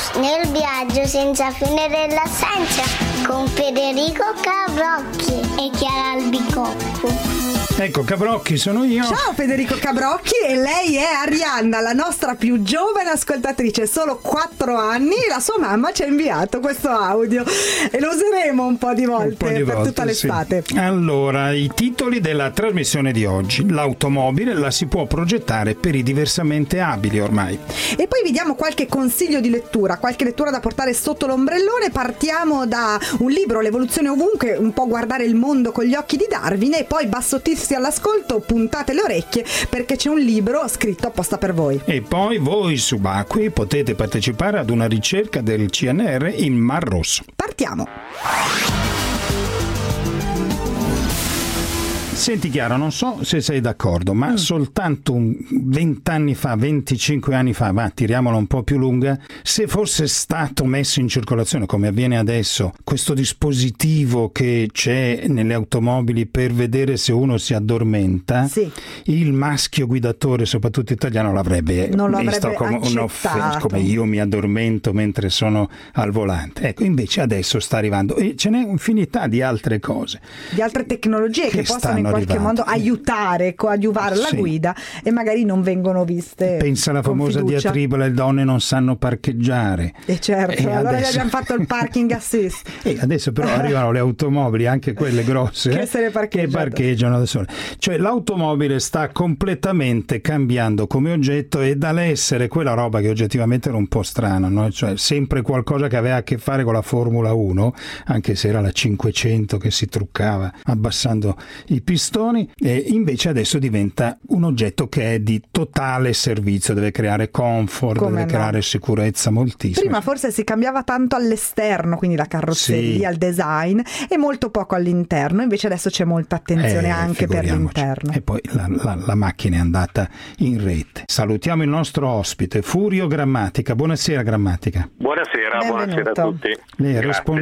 nel viaggio senza fine dell'assenza con Federico Cabrocchi e Chiara Albicocco. Ecco, Cabrocchi sono io. Ciao Federico Cabrocchi, e lei è Arianna, la nostra più giovane ascoltatrice, solo 4 anni, e la sua mamma ci ha inviato questo audio e lo useremo un po' di volte per tutta l'estate. Sì. Allora, i titoli della trasmissione di oggi: l'automobile la si può progettare per i diversamente abili ormai. E poi vi diamo qualche consiglio di lettura, qualche lettura da portare sotto l'ombrellone. Partiamo da un libro, L'evoluzione ovunque, un po' guardare il mondo con gli occhi di Darwin, e poi bassottissi all'ascolto, puntate le orecchie perché c'è un libro scritto apposta per voi. E poi voi subacquei potete partecipare ad una ricerca del CNR in Mar Rosso. Partiamo! Senti Chiara, non so se sei d'accordo, ma soltanto 20 anni fa, 25 anni fa, ma tiriamola un po' più lunga, se fosse stato messo in circolazione, come avviene adesso, questo dispositivo che c'è nelle automobili per vedere se uno si addormenta, sì, il maschio guidatore, soprattutto italiano, non lo avrebbe visto come un'offesa, come io mi addormento mentre sono al volante. Ecco, invece adesso sta arrivando, e ce n'è infinità di altre cose, di altre tecnologie che possono in qualche modo aiutare, coadiuvare la guida, e magari non vengono viste. Pensa alla famosa diatriba: le donne non sanno parcheggiare. E certo, allora gli abbiamo fatto il parking assist. E adesso però arrivano le automobili, anche quelle grosse, che parcheggiano da sole. Cioè l'automobile sta completamente cambiando come oggetto, e dall'essere quella roba che oggettivamente era un po' strana, no? Cioè sempre qualcosa che aveva a che fare con la Formula 1, anche se era la 500 che si truccava abbassando i pistoni, e invece adesso diventa un oggetto che è di totale servizio, deve creare comfort, creare sicurezza moltissimo. Prima forse si cambiava tanto all'esterno, quindi la carrozzeria, il design, e molto poco all'interno, invece adesso c'è molta attenzione anche per l'interno. E poi la macchina è andata in rete. Salutiamo il nostro ospite, Furio Grammatica. Buonasera Grammatica. Buonasera a tutti. Lei è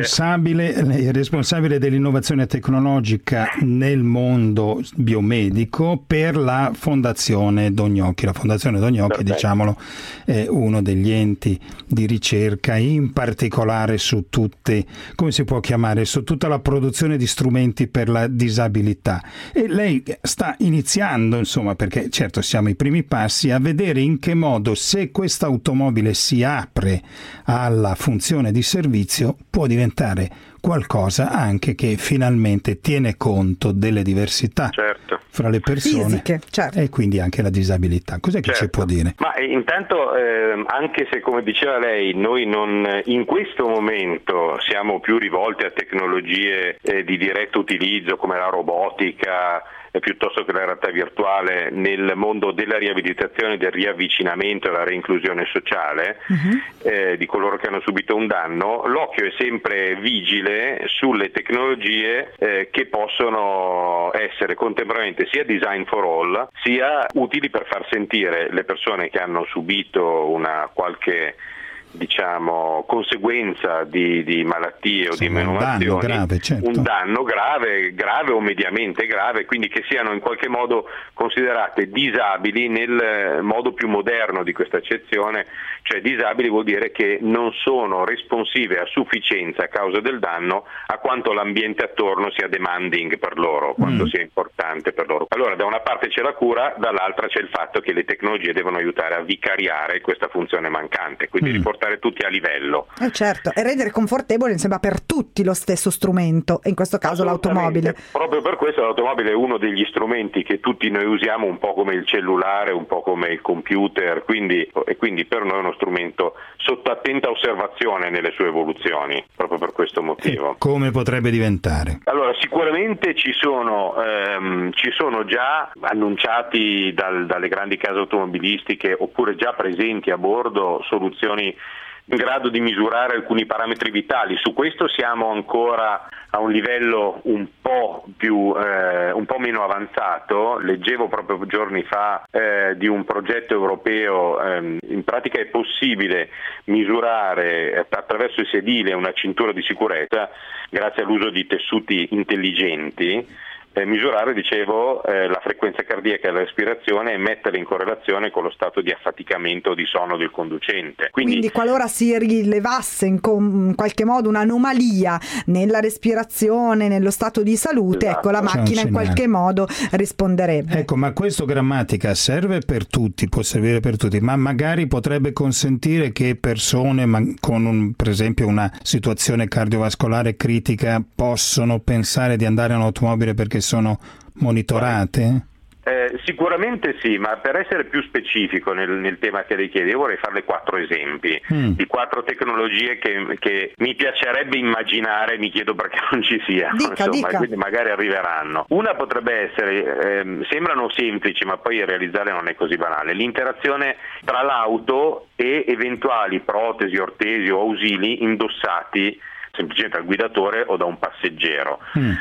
responsabile dell'innovazione tecnologica nel mondo biomedico per la Fondazione Dognocchi. La Fondazione Dognocchi, diciamolo, è uno degli enti di ricerca, in particolare su tutte, come si può chiamare, su tutta la produzione di strumenti per la disabilità. E lei sta iniziando, insomma, perché certo siamo ai primi passi, a vedere in che modo, se questa automobile si apre alla funzione di servizio, può diventare qualcosa anche che finalmente tiene conto delle diversità fra le persone fisiche, e quindi anche la disabilità. Cos'è che ci può dire? Ma intanto, anche se, come diceva lei, noi non in questo momento siamo più rivolti a tecnologie di diretto utilizzo come la robotica, piuttosto che la realtà virtuale nel mondo della riabilitazione, del riavvicinamento e la reinclusione sociale di coloro che hanno subito un danno, l'occhio è sempre vigile sulle tecnologie che possono essere contemporaneamente sia design for all, sia utili per far sentire le persone che hanno subito una qualche conseguenza di malattie o di menomazioni, un danno grave o mediamente grave, quindi che siano in qualche modo considerate disabili nel modo più moderno di questa accezione. Cioè disabili vuol dire che non sono responsive a sufficienza a causa del danno a quanto l'ambiente attorno sia demanding per loro, quanto sia importante per loro. Allora da una parte c'è la cura, dall'altra c'è il fatto che le tecnologie devono aiutare a vicariare questa funzione mancante, quindi riportare tutti a livello. Certo, e rendere confortevole insomma per tutti lo stesso strumento, e in questo caso l'automobile. Proprio per questo l'automobile è uno degli strumenti che tutti noi usiamo, un po' come il cellulare, un po' come il computer, quindi per noi è uno strumento sotto attenta osservazione nelle sue evoluzioni, proprio per questo motivo. E come potrebbe diventare? Allora, sicuramente ci sono già annunciati dalle grandi case automobilistiche, oppure già presenti a bordo, soluzioni in grado di misurare alcuni parametri vitali. Su questo siamo ancora a un livello un po' meno avanzato. Leggevo proprio giorni fa di un progetto europeo, in pratica è possibile misurare attraverso il sedile una cintura di sicurezza grazie all'uso di tessuti intelligenti, misurare, dicevo, la frequenza cardiaca e la respirazione e metterle in correlazione con lo stato di affaticamento o di sonno del conducente. Quindi qualora si rilevasse in qualche modo un'anomalia nella respirazione, nello stato di salute, esatto, ecco, la macchina in qualche modo risponderebbe. Ecco, ma questo Grammatica serve per tutti, può servire per tutti, ma magari potrebbe consentire che persone con per esempio una situazione cardiovascolare critica possono pensare di andare in automobile perché sono monitorate? Sicuramente sì, ma per essere più specifico nel tema che richiede, io vorrei farle 4 esempi di 4 tecnologie che mi piacerebbe immaginare, mi chiedo perché non ci siano, dica. Quindi magari arriveranno. Una potrebbe essere, sembrano semplici ma poi realizzare non è così banale, l'interazione tra l'auto e eventuali protesi, ortesi o ausili indossati semplicemente dal guidatore o da un passeggero.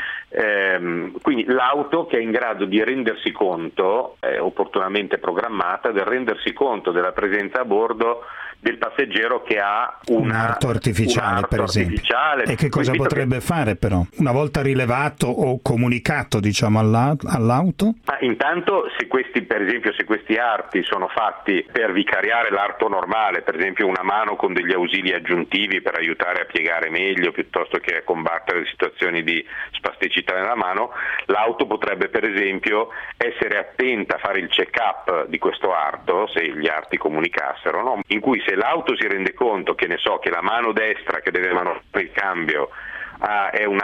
Quindi l'auto che è in grado di rendersi conto, opportunamente programmata, del rendersi conto della presenza a bordo del passeggero che ha un'arto artificiale, per esempio. E che cosa potrebbe fare però? Una volta rilevato o comunicato, diciamo, all'auto? Intanto se questi arti sono fatti per vicariare l'arto normale, per esempio una mano con degli ausili aggiuntivi per aiutare a piegare meglio piuttosto che a combattere situazioni di spasticità nella mano, l'auto potrebbe per esempio essere attenta a fare il check-up di questo arto, se gli arti comunicassero, no? In cui se l'auto si rende conto che la mano destra che deve manovare il cambio è un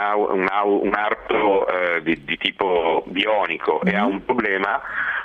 arto di tipo bionico e ha un problema,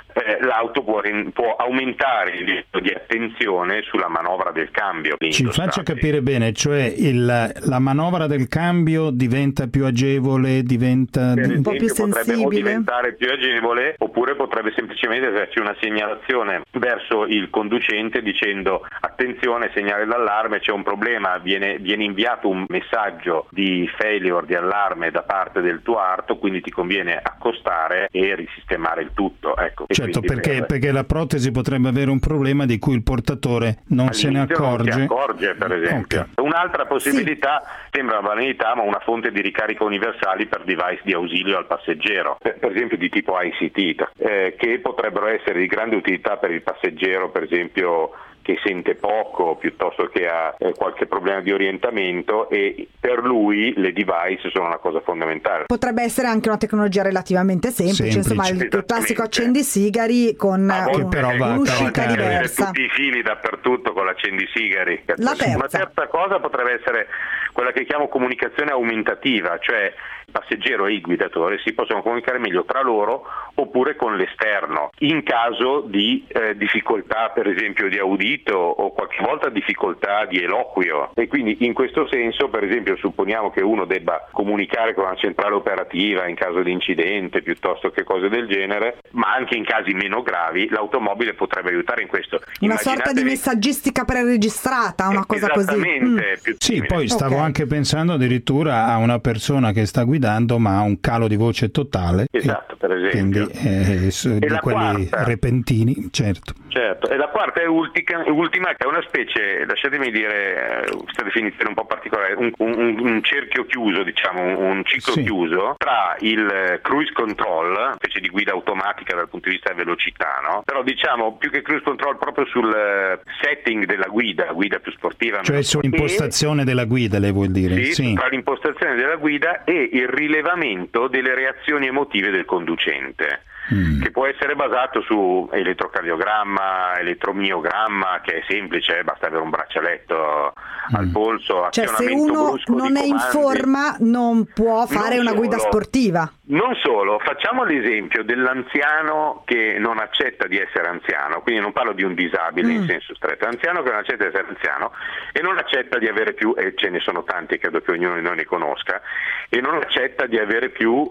l'auto può aumentare il livello di attenzione sulla manovra del cambio. Ci faccia capire bene, cioè la manovra del cambio diventa più agevole, diventa un po' più sensibile? Potrebbe diventare più agevole, oppure potrebbe semplicemente esserci una segnalazione verso il conducente dicendo: attenzione, segnale d'allarme, c'è un problema, viene inviato un messaggio di failure, di allarme da parte del tuo arto, quindi ti conviene accostare e risistemare il tutto. Ecco. Certo, perché la protesi potrebbe avere un problema di cui il portatore non se ne accorge. Non si accorge, per esempio. Okay. Un'altra possibilità, sembra una banalità, ma una fonte di ricarica universali per device di ausilio al passeggero, per esempio di tipo ICT, che potrebbero essere di grande utilità per il passeggero, per esempio che sente poco piuttosto che ha qualche problema di orientamento, e per lui le device sono una cosa fondamentale. Potrebbe essere anche una tecnologia relativamente semplice. Insomma il classico accendisigari con un'uscita diversa. Tutti i fili dappertutto con l'accendisigari. Una terza cosa potrebbe essere quella che chiamo comunicazione aumentativa, cioè il passeggero e il guidatore si possono comunicare meglio tra loro oppure con l'esterno in caso di difficoltà, per esempio di udito o qualche volta difficoltà di eloquio, e quindi in questo senso, per esempio, supponiamo che uno debba comunicare con una centrale operativa in caso di incidente piuttosto che cose del genere, ma anche in casi meno gravi l'automobile potrebbe aiutare in questo. Una sorta di messaggistica preregistrata, una cosa così. Esattamente. Sì, poi stavo anche pensando addirittura a una persona che sta guidando ma ha un calo di voce totale. Esatto, per esempio. Quindi di quelli repentini, certo. Certo, e la quarta è ultima, che è una specie, lasciatemi dire, questa definizione un po' particolare, un cerchio chiuso, diciamo, un ciclo chiuso tra il cruise control, una specie di guida automatica dal punto di vista della velocità, no? Però diciamo più che cruise control proprio sul setting della guida più sportiva. Cioè sull'impostazione della guida, lei vuol dire? Sì, tra l'impostazione della guida e il rilevamento delle reazioni emotive del conducente. Che può essere basato su elettrocardiogramma, elettromiogramma, che è semplice, basta avere un braccialetto al polso. Cioè se uno non è in forma non può fare una guida sportiva. Non solo, facciamo l'esempio dell'anziano che non accetta di essere anziano, quindi non parlo di un disabile in senso stretto, l'anziano che non accetta di essere anziano e non accetta di avere più, e ce ne sono tanti, credo che ognuno di noi ne conosca, e non accetta di avere più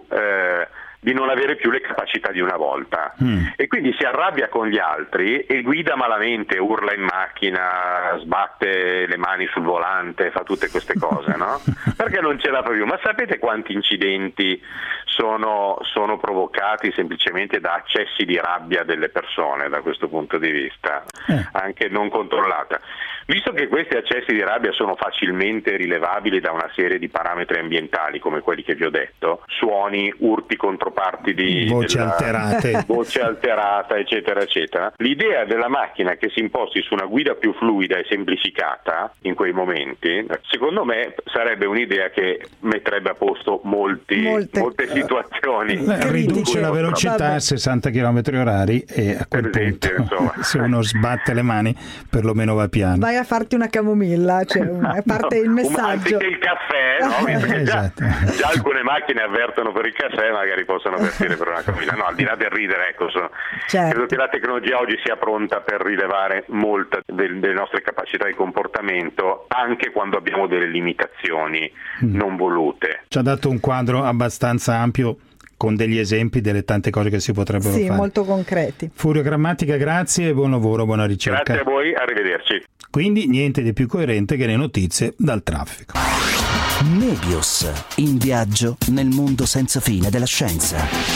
di non avere più le capacità di una volta, e quindi si arrabbia con gli altri e guida malamente, urla in macchina, sbatte le mani sul volante, fa tutte queste cose, no? Perché non ce la fa più. Ma sapete quanti incidenti sono provocati semplicemente da accessi di rabbia delle persone da questo punto di vista, anche non controllata? Visto che questi accessi di rabbia sono facilmente rilevabili da una serie di parametri ambientali come quelli che vi ho detto, suoni, urti controparti di voce alterate, voce alterata, eccetera eccetera, l'idea della macchina che si imposti su una guida più fluida e semplificata in quei momenti, secondo me sarebbe un'idea che metterebbe a posto molte situazioni. Riduce la velocità a 60 km/h e a quel punto se uno sbatte le mani perlomeno va piano. Vai a farti una camomilla, cioè parte il messaggio. Anziché il caffè, no? Esatto. Già alcune macchine avvertono per il caffè, magari possono avvertire per una camomilla. No, al di là del ridere, ecco, credo che la tecnologia oggi sia pronta per rilevare molta delle nostre capacità di comportamento, anche quando abbiamo delle limitazioni non volute. Ci ha dato un quadro abbastanza ampio con degli esempi delle tante cose che si potrebbero fare. Sì, molto concreti. Furio Grammatica, grazie e buon lavoro, buona ricerca. Grazie a voi, arrivederci. Quindi niente di più coerente che le notizie dal traffico. Nebius, in viaggio nel mondo senza fine della scienza.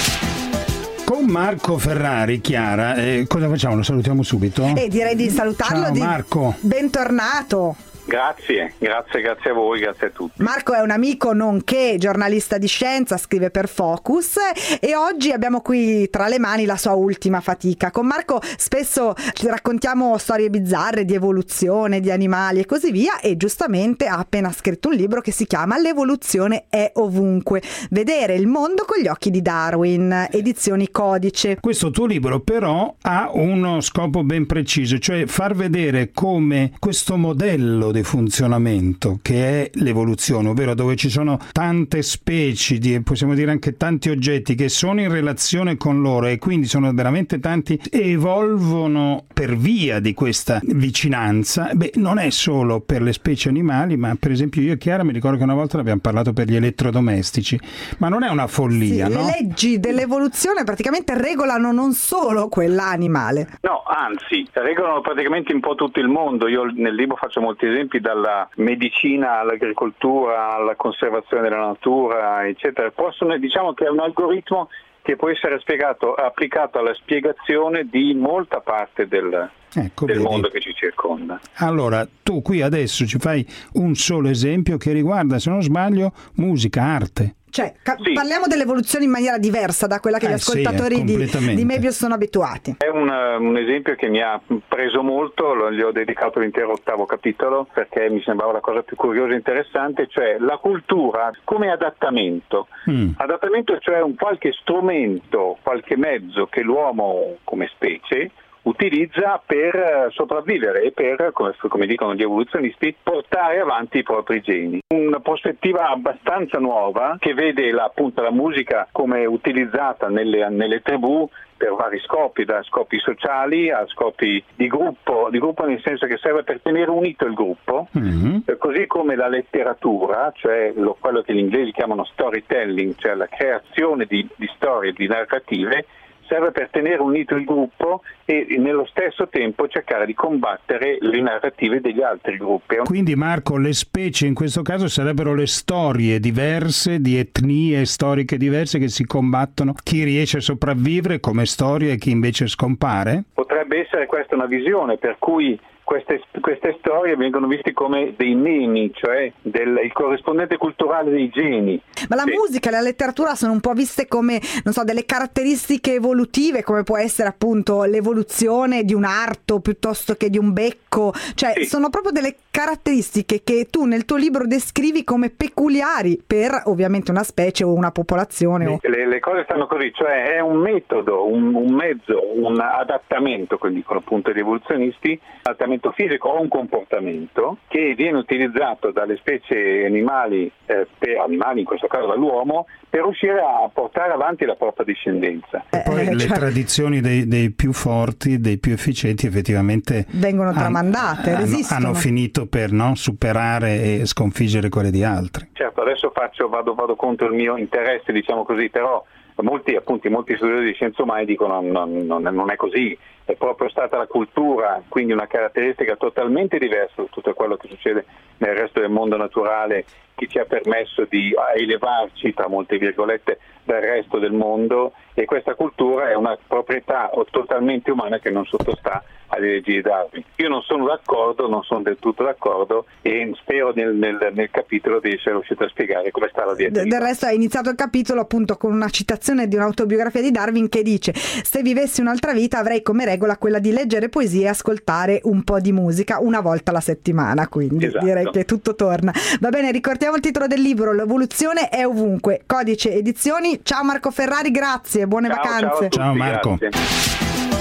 Con Marco Ferrari, Chiara, cosa facciamo? Lo salutiamo subito? Direi di salutarlo. Ciao Marco. Bentornato. Grazie a voi, grazie a tutti. Marco è un amico nonché giornalista di scienza, scrive per Focus e oggi abbiamo qui tra le mani la sua ultima fatica. Con Marco spesso raccontiamo storie bizzarre di evoluzione, di animali e così via, e giustamente ha appena scritto un libro che si chiama L'evoluzione è ovunque. Vedere il mondo con gli occhi di Darwin, edizioni Codice. Questo tuo libro però ha uno scopo ben preciso, cioè far vedere come questo modello di funzionamento che è l'evoluzione, ovvero dove ci sono tante specie, possiamo dire anche tanti oggetti che sono in relazione con loro e quindi sono veramente tanti, evolvono per via di questa vicinanza. Non è solo per le specie animali, ma per esempio io e Chiara mi ricordo che una volta l'abbiamo parlato per gli elettrodomestici, ma non è una follia, sì, no? Le leggi dell'evoluzione praticamente regolano non solo quella animale. No, anzi, regolano praticamente un po' tutto il mondo. Io nel libro faccio molti esempi, dalla medicina all'agricoltura, alla conservazione della natura, eccetera. Diciamo che è un algoritmo che può essere applicato alla spiegazione di molta parte del mondo che ci circonda. Allora, tu qui adesso ci fai un solo esempio che riguarda, se non sbaglio, musica, arte. Cioè, parliamo dell'evoluzione in maniera diversa da quella che gli ascoltatori di Mebius sono abituati. È un esempio che mi ha preso molto, gli ho dedicato l'intero 8° capitolo perché mi sembrava la cosa più curiosa e interessante, cioè la cultura come adattamento. Adattamento, cioè un qualche strumento, qualche mezzo che l'uomo come specie utilizza per sopravvivere e per, come dicono gli evoluzionisti, portare avanti i propri geni. Una prospettiva abbastanza nuova che vede appunto la musica come utilizzata nelle tribù per vari scopi, da scopi sociali a scopi di gruppo nel senso che serve per tenere unito il gruppo, così come la letteratura, cioè quello che gli inglesi chiamano storytelling, cioè la creazione di storie, di narrative, serve per tenere unito il gruppo e nello stesso tempo cercare di combattere le narrative degli altri gruppi. Quindi Marco, le specie in questo caso sarebbero le storie diverse, di etnie storiche diverse che si combattono, chi riesce a sopravvivere come storia e chi invece scompare? Potrebbe essere questa una visione per cui queste storie vengono viste come dei memi, cioè il corrispondente culturale dei geni. Ma la musica e la letteratura sono un po' viste come, non so, delle caratteristiche evolutive, come può essere appunto l'evoluzione di un arto piuttosto che di un becco, cioè sono proprio delle caratteristiche che tu nel tuo libro descrivi come peculiari per ovviamente una specie o una popolazione. Le cose stanno così, cioè è un metodo, un mezzo, un adattamento, come dicono appunto gli evoluzionisti, adattamento fisico o un comportamento che viene utilizzato dalle specie animali, per animali in questo caso dall'uomo, per riuscire a portare avanti la propria discendenza. Poi le tradizioni dei più forti, dei più efficienti effettivamente vengono tramandate, resistono. Hanno finito per superare e sconfiggere quelle di altri. Certo, adesso vado contro il mio interesse, diciamo così, però molti studiosi di scienze umane dicono non è così, è proprio stata la cultura, quindi una caratteristica totalmente diversa da tutto quello che succede nel resto del mondo naturale, che ci ha permesso di elevarci, tra molte virgolette, dal resto del mondo, e questa cultura è una proprietà totalmente umana che non sottostà alle leggi di Darwin. Io non sono d'accordo, non sono del tutto d'accordo, e spero nel capitolo di essere riuscito a spiegare come sta la diatriba. Del resto hai iniziato il capitolo appunto con una citazione di un'autobiografia di Darwin che dice: se vivessi un'altra vita avrei come regola quella di leggere poesie e ascoltare un po' di musica una volta alla settimana, quindi esatto. Direi che tutto torna. Va bene, ricordiamo il titolo del libro: L'evoluzione è ovunque, Codice Edizioni. Ciao Marco Ferrari, grazie, buone vacanze. Ciao Marco. Grazie.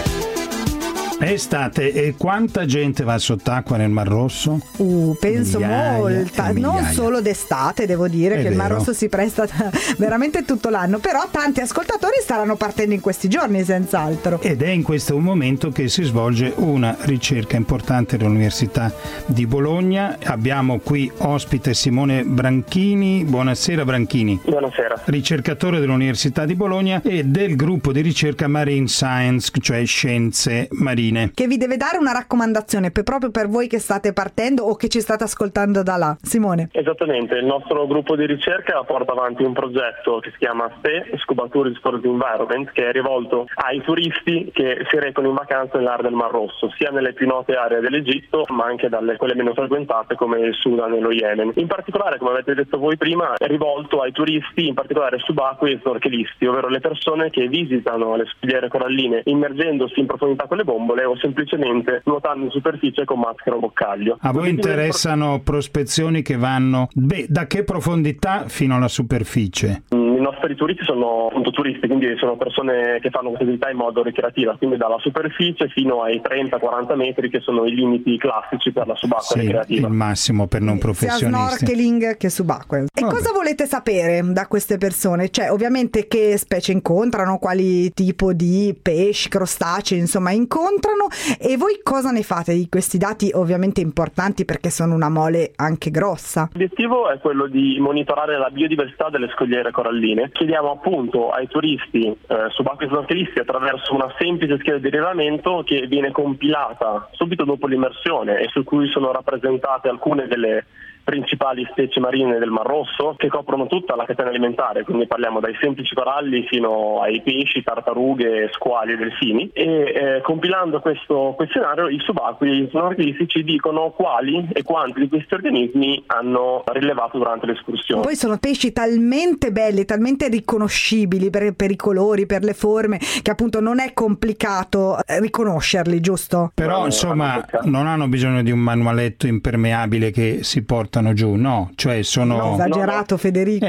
È estate e quanta gente va sott'acqua nel Mar Rosso? Penso Migliaia molta, e non migliaia. solo d'estate, devo dire È che il Mar vero. Rosso si presta veramente tutto l'anno, però tanti ascoltatori staranno partendo in questi giorni senz'altro. Ed è in questo momento che si svolge una ricerca importante dell'Università di Bologna. Abbiamo qui ospite Simone Branchini. Buonasera Branchini. Buonasera. Ricercatore dell'Università di Bologna e del gruppo di ricerca Marine Science, cioè scienze marine. Che vi deve dare una raccomandazione proprio per voi che state partendo o che ci state ascoltando da là. Simone. Esattamente, il nostro gruppo di ricerca porta avanti un progetto che si chiama STE, Scuba Tourism for the Environment, che è rivolto ai turisti che si recano in vacanza nell'area del Mar Rosso, sia nelle più note aree dell'Egitto, ma anche dalle quelle meno frequentate come il Sudan e lo Yemen. In particolare, come avete detto voi prima, è rivolto ai turisti, in particolare subacquei e snorkelisti, ovvero le persone che visitano le scogliere coralline immergendosi in profondità con le bombole o semplicemente nuotando in superficie con maschera o boccaglio. A voi interessano prospezioni che vanno da che profondità fino alla superficie? I nostri turisti sono appunto turisti, quindi sono persone che fanno questa attività in modo ricreativa, quindi dalla superficie fino ai 30-40 metri che sono i limiti classici per la subacquea ricreativa. Il massimo per non professionisti. Sia snorkeling che subacqueo. E cosa volete sapere da queste persone? Cioè, ovviamente che specie incontrano, quali tipo di pesci, crostacei, insomma, incontrano, e voi cosa ne fate di questi dati ovviamente importanti perché sono una mole anche grossa? L'obiettivo è quello di monitorare la biodiversità delle scogliere coralline. Chiediamo appunto ai turisti subacquei snorkelisti attraverso una semplice scheda di rilevamento che viene compilata subito dopo l'immersione e su cui sono rappresentate alcune delle principali specie marine del Mar Rosso che coprono tutta la catena alimentare, quindi parliamo dai semplici coralli fino ai pesci, tartarughe, squali e delfini, e compilando questo questionario i subacquei snorkelisti ci dicono quali e quanti di questi organismi hanno rilevato durante l'escursione. Poi sono pesci talmente belli, talmente riconoscibili per i colori, per le forme, che appunto non è complicato riconoscerli, giusto? Però insomma non hanno bisogno di un manualetto impermeabile che si portano giù, no? Cioè sono... Esagerato, Federico.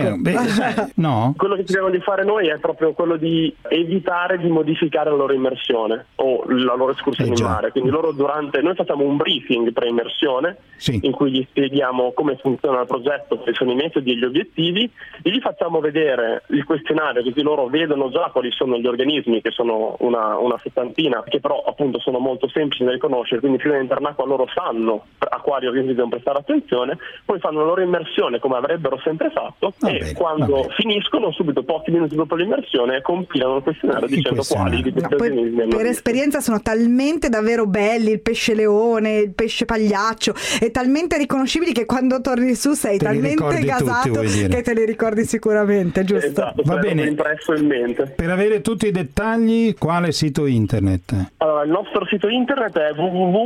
No? Quello che cerchiamo di fare noi è proprio quello di evitare di modificare la loro immersione o la loro escursione in mare. Quindi noi facciamo un briefing pre-immersione in cui gli spieghiamo come funziona il progetto, quali sono i metodi e gli obiettivi, e gli facciamo vedere il questionario così loro vedono già quali sono gli organismi, che sono una settantina, che però appunto sono molto semplici da riconoscere, quindi prima di entrare in acqua loro sanno a quali organismi devono prestare attenzione, poi fanno la loro immersione come avrebbero sempre fatto quando finiscono, subito pochi minuti dopo l'immersione, compilano il questionario dicendo quali di questi organismi hanno per esperienza sono talmente davvero belli, il pesce leone, il pesce pagliaccio, e talmente riconoscibili che quando torni su sei talmente gasato che te li ricordi sicuramente, giusto? Esatto, va bene. Impresso in mente. Per avere tutti i dettagli, quale sito internet? Allora, il nostro sito internet è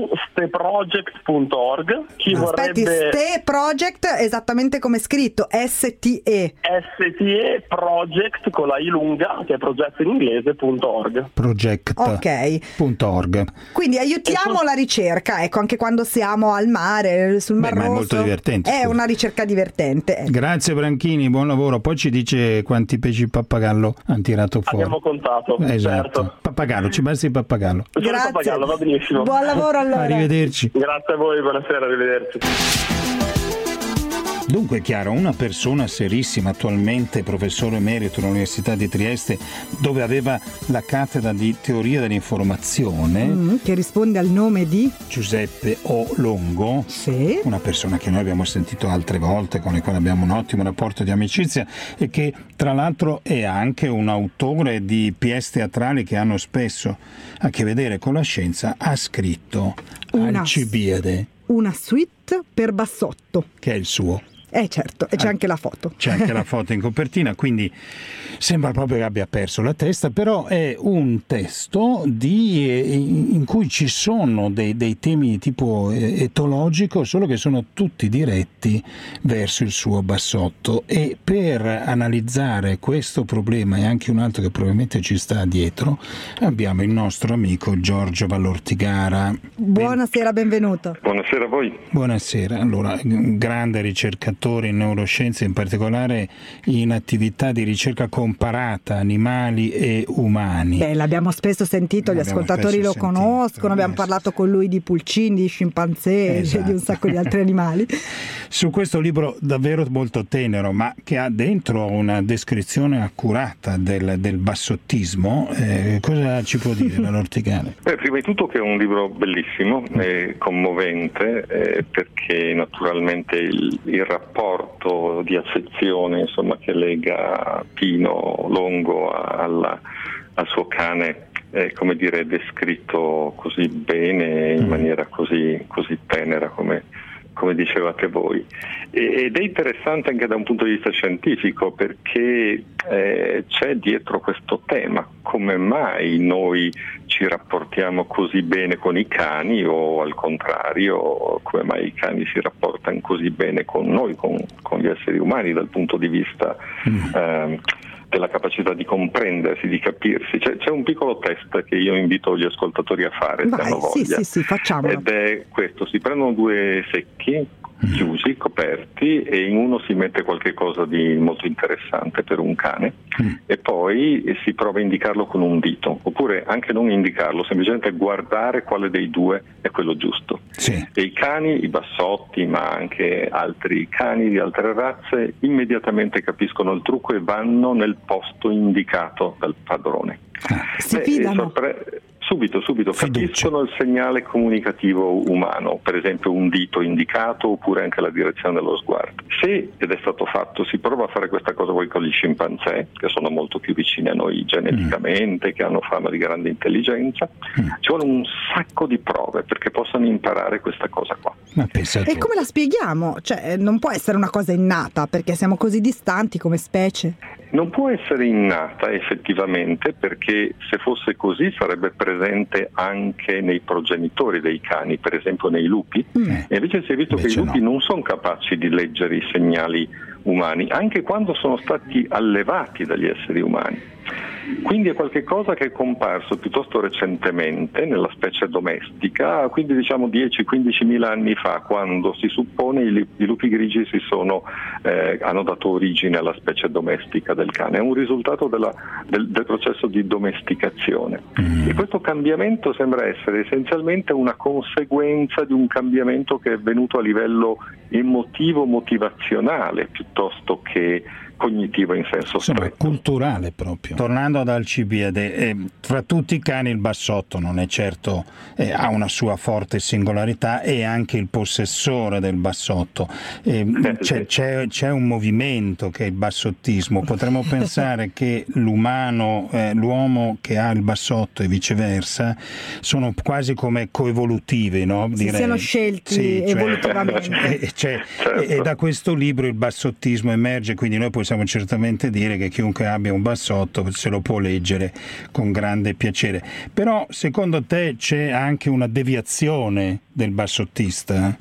www.steproject.org. Chi Aspetti, vorrebbe... Ste Project esattamente come è scritto, STE Project con la I lunga, che è progetto in inglese.org. Project.org. Quindi aiutiamo la ricerca, ecco, anche quando siamo al mare, sul Mar Rosso. Ma è molto divertente. È una ricerca divertente. Ecco. Grazie Branchini, buon lavoro. Poi ci dice quanti pesci pappagallo hanno tirato fuori. Abbiamo contato. Esatto. Certo. Pappagallo, ci basta il pappagallo. Grazie. Pappagallo, va benissimo. Buon lavoro allora. Arrivederci. Grazie a voi, buonasera, arrivederci. Dunque è chiaro, una persona serissima, attualmente professore emerito all'Università di Trieste, dove aveva la cattedra di teoria dell'informazione, che risponde al nome di Giuseppe O. Longo, una persona che noi abbiamo sentito altre volte, con la quale abbiamo un ottimo rapporto di amicizia, e che tra l'altro è anche un autore di pièce teatrali che hanno spesso a che vedere con la scienza. Ha scritto Alcibiade, una suite per bassotto, che è il suo Certo, e c'è anche la foto. C'è anche la foto in copertina, quindi sembra proprio che abbia perso la testa, però è un testo in cui ci sono dei temi di tipo etologico, solo che sono tutti diretti verso il suo bassotto, e per analizzare questo problema e anche un altro che probabilmente ci sta dietro abbiamo il nostro amico Giorgio Vallortigara. Buonasera, benvenuto. Buonasera a voi. Buonasera. Allora, un grande ricercatore in neuroscienze, in particolare in attività di ricerca comparata animali e umani. L'abbiamo spesso sentito, gli ascoltatori lo conoscono, abbiamo parlato con lui di pulcini, di scimpanzé, esatto, di un sacco di altri animali. Su questo libro davvero molto tenero, ma che ha dentro una descrizione accurata del bassottismo, cosa ci può dire Vallortigara? Prima di tutto che è un libro bellissimo e commovente, perché naturalmente il rapporto di affezione, insomma, che lega Pino Longo al suo cane è, come dire, descritto così bene, in maniera così tenera come dicevate voi, ed è interessante anche da un punto di vista scientifico, perché c'è dietro questo tema: come mai noi ci rapportiamo così bene con i cani, o al contrario, come mai i cani si rapportano così bene con noi, con gli esseri umani, dal punto di vista della capacità di comprendersi, di capirsi. C'è un piccolo test che io invito gli ascoltatori a fare, se hanno voglia. Sì, facciamolo. Ed è questo: si prendono 2 secchi chiusi, coperti, e in uno si mette qualche cosa di molto interessante per un cane, e poi si prova a indicarlo con un dito, oppure anche non indicarlo, semplicemente guardare quale dei 2 è quello giusto. Sì. E i cani, i bassotti, ma anche altri cani di altre razze, immediatamente capiscono il trucco e vanno nel posto indicato dal padrone. Si fidano. Subito capiscono il segnale comunicativo umano, per esempio un dito indicato, oppure anche la direzione dello sguardo. Se, ed è stato fatto, si prova a fare questa cosa poi con gli scimpanzé, che sono molto più vicini a noi geneticamente, che hanno fama di grande intelligenza, ci vuole un sacco di prove perché possano imparare questa cosa qua. E come la spieghiamo? Cioè, non può essere una cosa innata, perché siamo così distanti come specie. Non può essere innata effettivamente, perché se fosse così sarebbe presente anche nei progenitori dei cani, per esempio nei lupi, e invece si è visto che i lupi non sono capaci di leggere i segnali umani, anche quando sono stati allevati dagli esseri umani. Quindi è qualcosa che è comparso piuttosto recentemente nella specie domestica, quindi diciamo 10-15 mila anni fa, quando si suppone i lupi grigi hanno dato origine alla specie domestica del cane. È un risultato del processo di domesticazione. E questo cambiamento sembra essere essenzialmente una conseguenza di un cambiamento che è avvenuto a livello emotivo, motivazionale, piuttosto che cognitivo in senso stretto. Culturale proprio. Tornando ad Alcibiade, fra tutti i cani il bassotto non è certo, ha una sua forte singolarità, e anche il possessore del bassotto. C'è un movimento che è il bassottismo. Potremmo pensare che l'uomo che ha il bassotto e viceversa sono quasi come coevolutivi, no? Siano scelti evolutivamente. Certo. E da questo libro il bassottismo emerge, quindi noi possiamo certamente dire che chiunque abbia un bassotto se lo può leggere con grande piacere. Però secondo te c'è anche una deviazione del bassottista?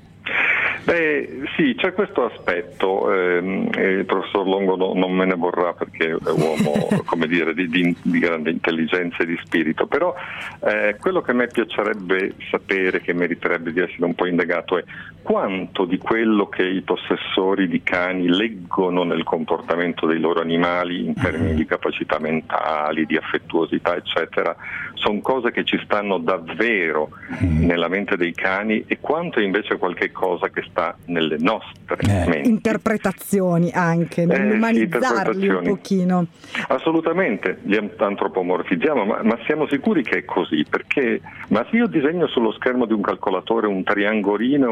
Sì, c'è questo aspetto, il professor Longo non me ne vorrà, perché è un uomo come dire, di grande intelligenza e di spirito, però quello che a me piacerebbe sapere, che meriterebbe di essere un po' indagato, è quanto di quello che i possessori di cani leggono nel comportamento dei loro animali in termini di capacità mentali, di affettuosità, eccetera, sono cose che ci stanno davvero nella mente dei cani, e quanto è invece qualche cosa che sta nelle nostre menti. Interpretazioni anche, nell'umanizzarli un pochino. Assolutamente, li antropomorfizziamo, ma siamo sicuri che è così? Perché se io disegno sullo schermo di un calcolatore un triangolino e un cerchio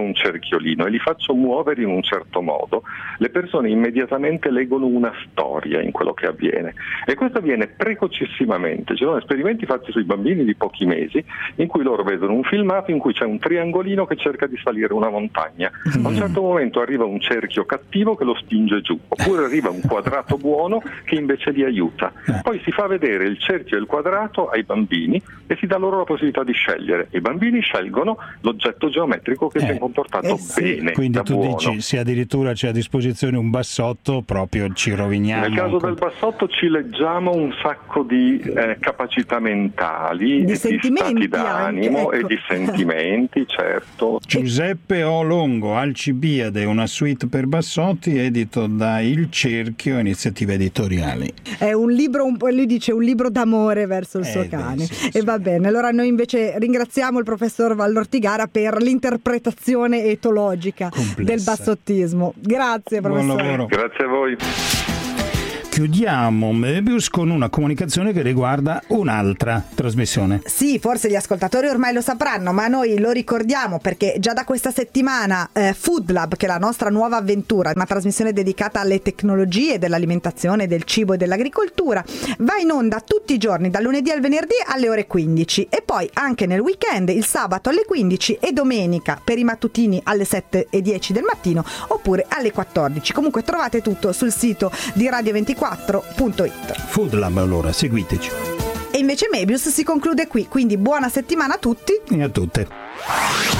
cerchiolino e li faccio muovere in un certo modo, le persone immediatamente leggono una storia in quello che avviene, e questo avviene precocissimamente. Ci sono esperimenti fatti sui bambini di pochi mesi in cui loro vedono un filmato in cui c'è un triangolino che cerca di salire una montagna. A un certo momento arriva un cerchio cattivo che lo spinge giù, oppure arriva un quadrato buono che invece li aiuta. Poi si fa vedere il cerchio e il quadrato ai bambini e si dà loro la possibilità di scegliere. I bambini scelgono l'oggetto geometrico che si è comportato bene. Quindi tu buono. Dici, se addirittura c'è a disposizione un bassotto, proprio ci roviniamo. Nel caso del bassotto ci leggiamo un sacco di capacità mentali, di stati d'animo anche, ecco. E di sentimenti, certo. Giuseppe O. Longo, Alcibiade, una suite per bassotti, edito da Il Cerchio, Iniziative Editoriali. È un libro, lui dice un libro d'amore verso il suo cane. E va bene, allora noi invece ringraziamo il professor Vallortigara per l'interpretazione etologica del bassottismo. Grazie professore. Buon lavoro. Grazie a voi. Chiudiamo Möbius con una comunicazione che riguarda un'altra trasmissione. Sì, forse gli ascoltatori ormai lo sapranno, ma noi lo ricordiamo perché già da questa settimana Food Lab, che è la nostra nuova avventura, una trasmissione dedicata alle tecnologie dell'alimentazione, del cibo e dell'agricoltura, va in onda tutti i giorni dal lunedì al venerdì alle ore 15 e poi anche nel weekend, il sabato alle 15 e domenica per i mattutini alle 7:10 del mattino oppure alle 14. Comunque trovate tutto sul sito di Radio24.it. Food Lab, allora seguiteci. E invece Möbius si conclude qui, quindi buona settimana a tutti e a tutte.